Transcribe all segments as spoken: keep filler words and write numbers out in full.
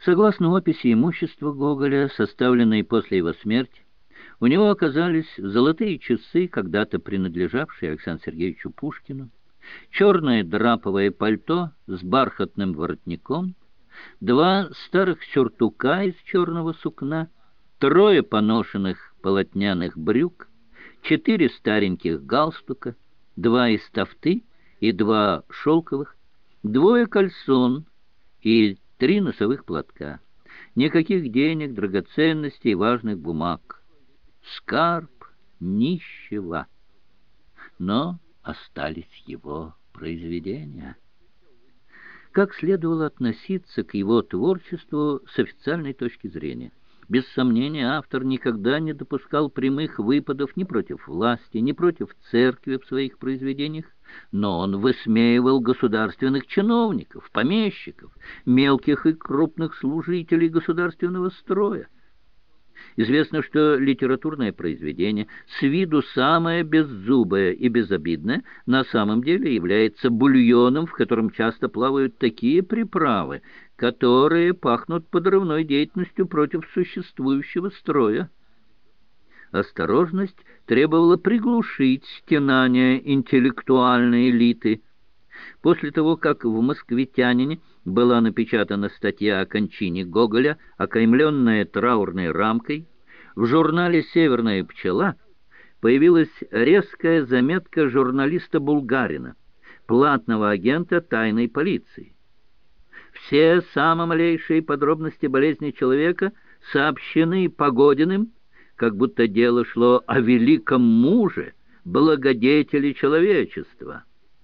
Согласно описи имущества Гоголя, составленной после его смерти, у него оказались золотые часы, когда-то принадлежавшие Александру Сергеевичу Пушкину, черное драповое пальто с бархатным воротником, два старых сюртука из черного сукна, трое поношенных полотняных брюк, четыре стареньких галстука, два из тафты и два шелковых, двое кальсон и три носовых платка. Никаких денег, драгоценностей и важных бумаг. Скарб нищего. Но остались его произведения. Как следовало относиться к его творчеству с официальной точки зрения? Без сомнения, автор никогда не допускал прямых выпадов ни против власти, ни против церкви в своих произведениях, но он высмеивал государственных чиновников, помещиков, мелких и крупных служителей государственного строя. Известно, что литературное произведение, с виду самое беззубое и безобидное, на самом деле является бульоном, в котором часто плавают такие приправы, которые пахнут подрывной деятельностью против существующего строя. Осторожность требовала приглушить стенания интеллектуальной элиты. После того, как в «Москвитянине» была напечатана статья о кончине Гоголя, окаймленная траурной рамкой, в журнале «Северная пчела» появилась резкая заметка журналиста Булгарина, платного агента тайной полиции. Все самые малейшие подробности болезни человека сообщены Погодиным, как будто дело шло о великом муже, благодетеле человечества.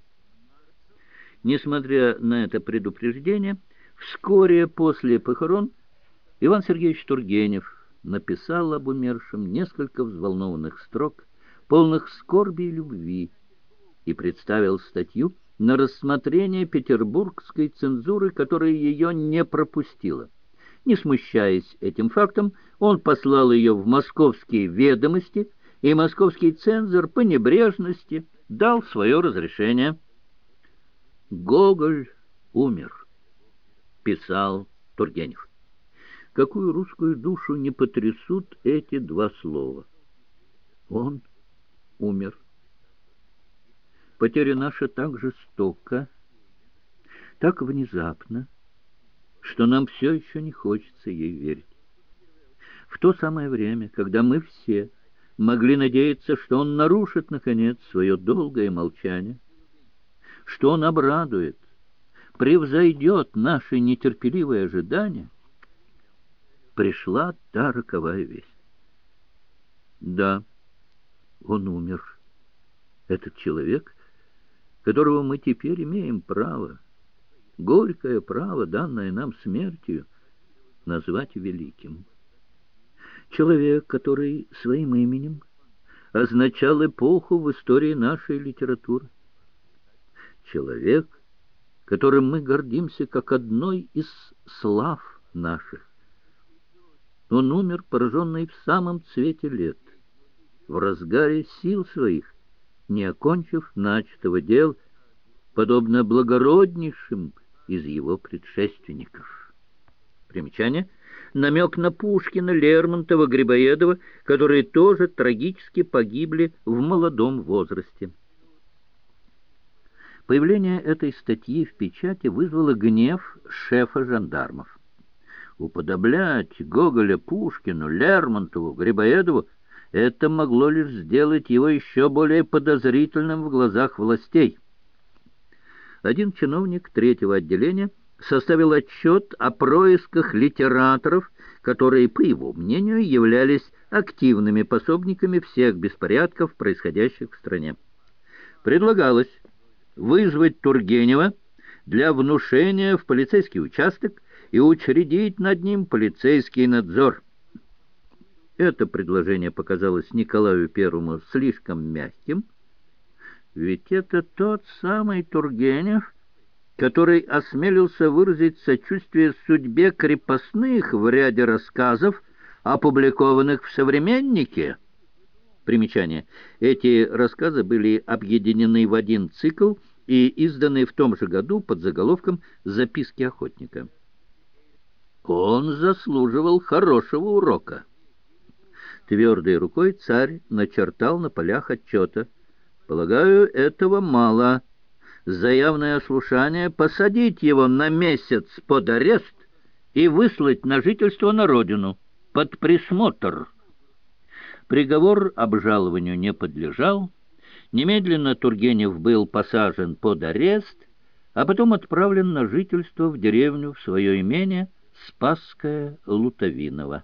Несмотря на это предупреждение, вскоре после похорон Иван Сергеевич Тургенев написал об умершем несколько взволнованных строк, полных скорби и любви, и представил статью на рассмотрение петербургской цензуры, которая ее не пропустила. Не смущаясь этим фактом, он послал ее в московские ведомости, и московский цензор по небрежности дал свое разрешение. «Гоголь умер», — писал Тургенев. Какую русскую душу не потрясут эти два слова? Он умер. Потеря наша так жестока, так внезапна, что нам все еще не хочется ей верить. В то самое время, когда мы все могли надеяться, что он нарушит, наконец, свое долгое молчание, что он обрадует, превзойдет наши нетерпеливые ожидания, пришла та роковая весть. Да, он умер. Этот человек, которого мы теперь имеем право, горькое право, данное нам смертью, назвать великим. Человек, который своим именем означал эпоху в истории нашей литературы. Человек, которым мы гордимся как одной из слав наших. Он умер, пораженный в самом цвете лет, в разгаре сил своих, не окончив начатого дел, подобно благороднейшим из его предшественников. Примечание. Намек на Пушкина, Лермонтова, Грибоедова, которые тоже трагически погибли в молодом возрасте. Появление этой статьи в печати вызвало гнев шефа жандармов. Уподоблять Гоголя Пушкину, Лермонтову, Грибоедову — это могло лишь сделать его еще более подозрительным в глазах властей. Один чиновник третьего отделения составил отчет о происках литераторов, которые, по его мнению, являлись активными пособниками всех беспорядков, происходящих в стране. Предлагалось вызвать Тургенева для внушения в полицейский участок и учредить над ним полицейский надзор. Это предложение показалось Николаю Первому слишком мягким, ведь это тот самый Тургенев, который осмелился выразить сочувствие судьбе крепостных в ряде рассказов, опубликованных в «Современнике». Примечание. Эти рассказы были объединены в один цикл и изданы в том же году под заголовком «Записки охотника». Он заслуживал хорошего урока. Твердой рукой царь начертал на полях отчета: «Полагаю, этого мало. За явное ослушание посадить его на месяц под арест и выслать на жительство на родину, под присмотр». Приговор обжалованию не подлежал. Немедленно Тургенев был посажен под арест, а потом отправлен на жительство в деревню, в свое имение Спасское Лутовиново.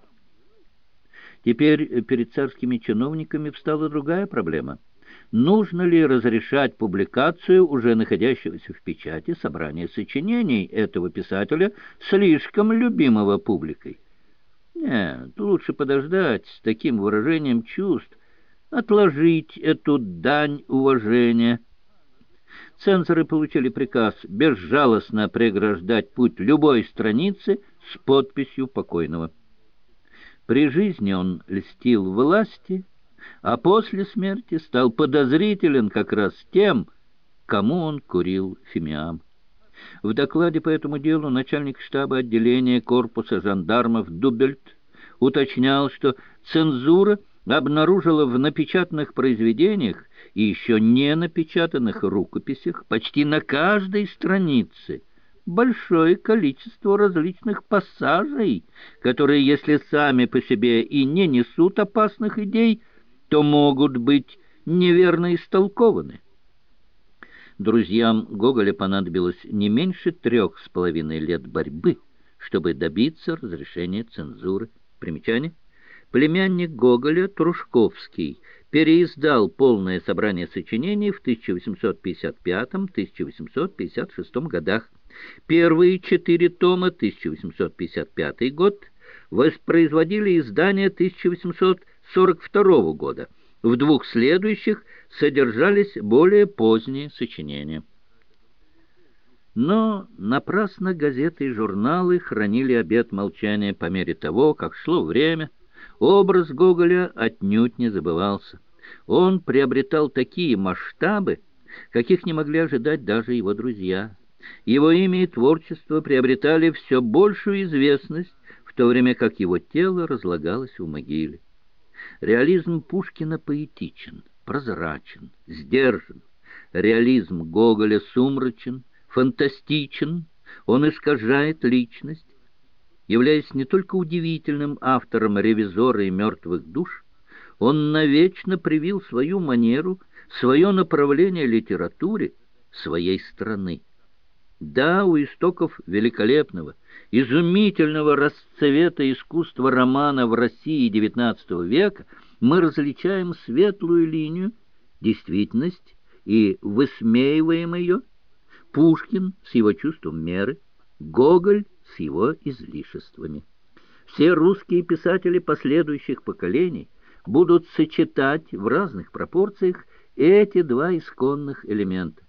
Теперь перед царскими чиновниками встала другая проблема. Нужно ли разрешать публикацию уже находящегося в печати собрания сочинений этого писателя, слишком любимого публикой? Нет, лучше подождать с таким выражением чувств, отложить эту дань уважения. Цензоры получили приказ безжалостно преграждать путь любой страницы с подписью покойного. При жизни он льстил власти, а после смерти стал подозрителен как раз тем, кому он курил фимиам. В докладе по этому делу начальник штаба отделения корпуса жандармов Дубельт уточнял, что цензура обнаружила в напечатанных произведениях и еще не напечатанных рукописях почти на каждой странице большое количество различных пассажей, которые, если сами по себе и не несут опасных идей, то могут быть неверно истолкованы. Друзьям Гоголя понадобилось не меньше трех с половиной лет борьбы, чтобы добиться разрешения цензуры. Примечание: племянник Гоголя, Трушковский, переиздал полное собрание сочинений в тысяча восемьсот пятьдесят пятом — тысяча восемьсот пятьдесят шестом годах. Первые четыре тома, тысяча восемьсот пятьдесят пятый год, воспроизводили издание тысяча восемьсот сорок второго года. В двух следующих содержались более поздние сочинения. Но напрасно газеты и журналы хранили обет молчания по мере того, как шло время. Образ Гоголя отнюдь не забывался. Он приобретал такие масштабы, каких не могли ожидать даже его друзья. Его имя и творчество приобретали все большую известность, в то время как его тело разлагалось в могиле. Реализм Пушкина поэтичен, прозрачен, сдержан. Реализм Гоголя сумрачен, фантастичен, он искажает личность. Являясь не только удивительным автором «Ревизора» и «Мертвых душ», он навечно привил свою манеру, свое направление литературе своей страны. Да, у истоков великолепного, изумительного расцвета искусства романа в России девятнадцатого века мы различаем светлую линию, действительность, и высмеиваем ее, Пушкин с его чувством меры, Гоголь с его излишествами. Все русские писатели последующих поколений будут сочетать в разных пропорциях эти два исконных элемента.